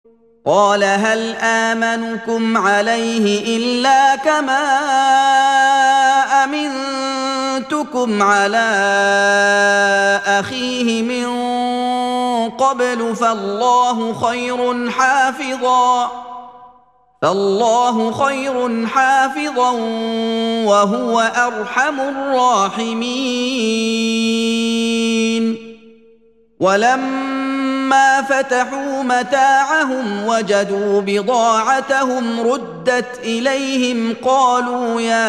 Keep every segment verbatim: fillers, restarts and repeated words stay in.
قال هل آمنكم عليه إلا كما أمنتكم على أخيه من قبل فالله خير حافظا فالله خير حافظا وهو أرحم الراحمين. ولما فتحوا متاعهم وجدوا بضاعتهم ردت إليهم قالوا يا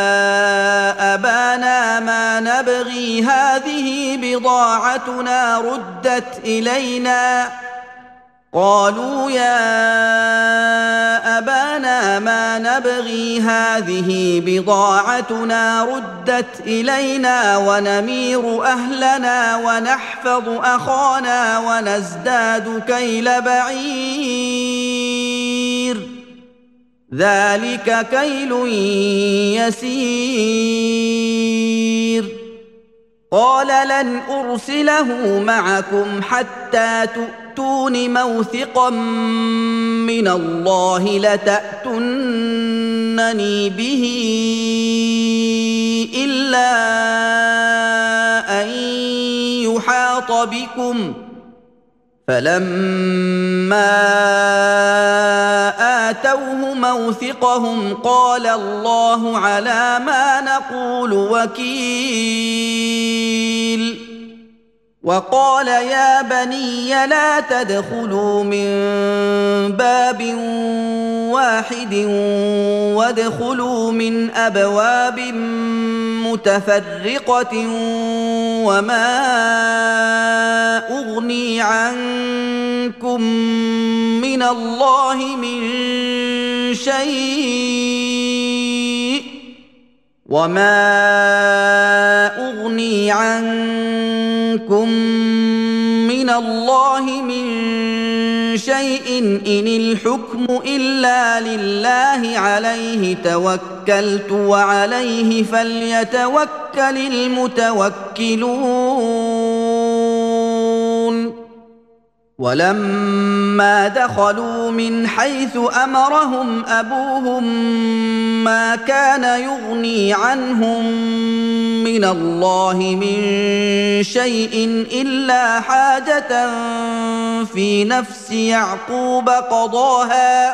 أبانا ما نبغي هذه بضاعتنا ردت إلينا قالوا يا أبانا ما نبغي هذه بضاعتنا ردت إلينا ونمير أهلنا ونحفظ أخانا ونزداد كيل بعير ذلك كيل يسير. قال لن أرسله معكم حتى تؤتون موثقا من الله لتأتونني به إلا أن يحاط بكم فلما آتوه موثقهم قال الله على ما نقول وكيل. وقال يا بني لا تدخلوا من باب واحد وادخلوا من أبواب متفرقة وما أغني عنكم من الله من شيء وما أغني عنكم من الله من شيء إن الحكم إلا لله عليه توكلت وعليه فليتوكل المتوكلون. ولما دخلوا من حيث أمرهم أبوهم ما كان يغني عنهم من الله من شيء إلا حاجة في نفس يعقوب قضاها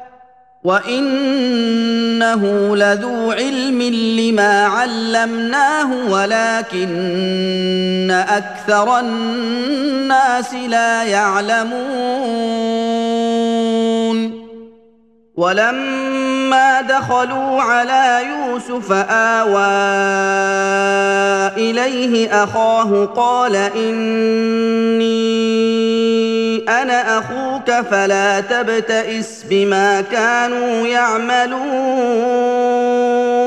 وإنه لذو علم لما علمناه ولكن أكثر الناس لا يعلمون. ولما دخلوا على يوسف آوى إليه أخاه قال إني أنا أخوك فلا تبتئس بما كانوا يعملون.